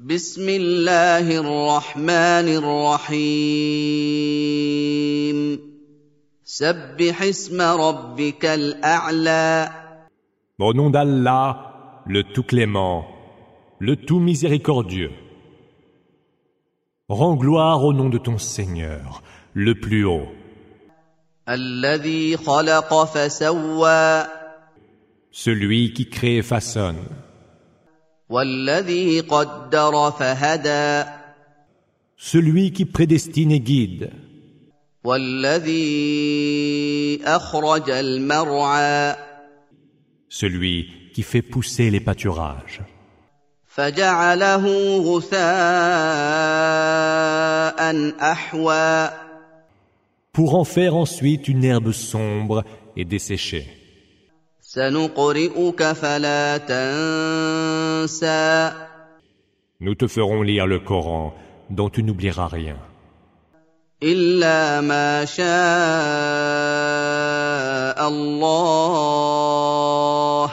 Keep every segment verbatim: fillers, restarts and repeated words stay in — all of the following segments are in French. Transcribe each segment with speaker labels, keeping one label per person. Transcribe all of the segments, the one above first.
Speaker 1: بسم الله الرحمن الرحيم سبح اسم ربك الأعلى.
Speaker 2: Au nom d'Allah, le tout clément, le tout miséricordieux. Rends gloire au nom de ton Seigneur, le plus haut.
Speaker 1: الذي خلق فسوى
Speaker 2: Celui qui crée et façonne.
Speaker 1: والذي قدر فهدى
Speaker 2: Celui qui prédestine et guide.
Speaker 1: والذي أخرج المرعى
Speaker 2: Celui qui fait pousser les pâturages.
Speaker 1: فجعله غثاء أحوى.
Speaker 2: Pour en faire ensuite une herbe sombre et desséchée.
Speaker 1: سنقرئك فلا تنسى.
Speaker 2: Nous te ferons lire le Coran, dont tu n'oublieras rien.
Speaker 1: إلا ما شاء الله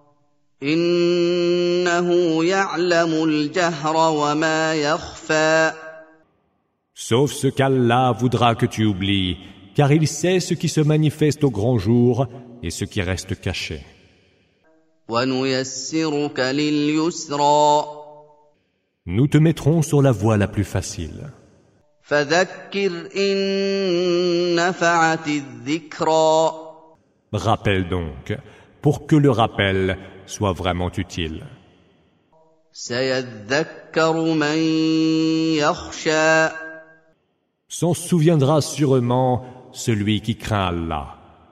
Speaker 1: إنه يعلم الجهر وما يخفى.
Speaker 2: Sauf ce qu'Allah voudra que tu oublies, car il sait ce qui se manifeste au grand jour et ce qui reste caché.
Speaker 1: وَنُيَسِّرُكَ لِلْيُسْرَى.
Speaker 2: Nous te mettrons sur la voie la plus facile.
Speaker 1: فَذَكِّرْ إِن نَّفَعَتِ الذِّكْرَى.
Speaker 2: Rappelle donc, pour que le rappel soit vraiment utile.
Speaker 1: سَيَذَّكَّرُ مَن يَخْشَىٰ.
Speaker 2: S'en souviendra sûrement celui qui craint Allah.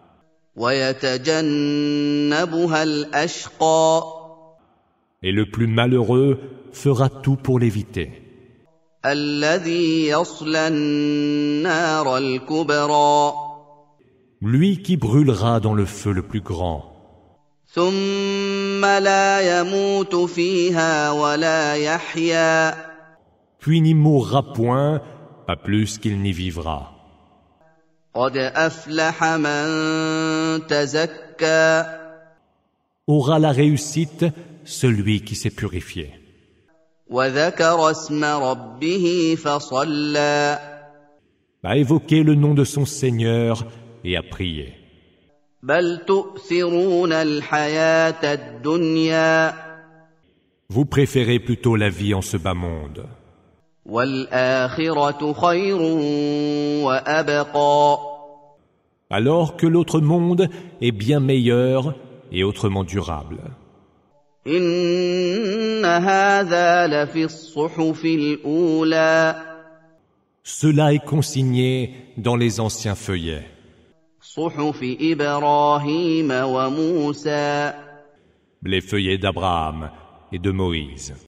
Speaker 1: وَيَتَجَنَّبُهَا الْأَشْقَى.
Speaker 2: Et le plus malheureux fera tout pour l'éviter.
Speaker 1: الَّذِي يَصْلَى النَّارَ الْكُبْرَى.
Speaker 2: Lui qui brûlera dans le feu le plus grand.
Speaker 1: ثُمَّ لَا يَمُوتُ فِيهَا وَلَا يَحْيَىٰ.
Speaker 2: Puis n'y mourra point, pas plus qu'il n'y vivra.
Speaker 1: قَدْ أَفْلَحَ مَن تَزَكَّىٰ.
Speaker 2: Aura la réussite celui qui s'est purifié.
Speaker 1: وَذَكَرَ اسْمَ رَبِّهِ فَصَلَّىٰ.
Speaker 2: A évoqué le nom de son Seigneur et a prié.
Speaker 1: بَلْ تُؤْثِرُونَ الْحَيَاةَ الدُّنْيَا.
Speaker 2: Vous préférez plutôt la vie en ce bas monde.
Speaker 1: وَالْآخِرَةُ خَيْرٌ وَأَبْقَىٰ.
Speaker 2: Alors que l'autre monde est bien meilleur et autrement durable.
Speaker 1: إِنَّ هَٰذَا لَفِي الصُّحُفِ الْأُولَىٰ.
Speaker 2: Cela est consigné dans les anciens feuillets.
Speaker 1: صُحُفِ إِبْرَاهِيمَ وَمُوسَىٰ.
Speaker 2: Les feuillets d'Abraham et de Moïse.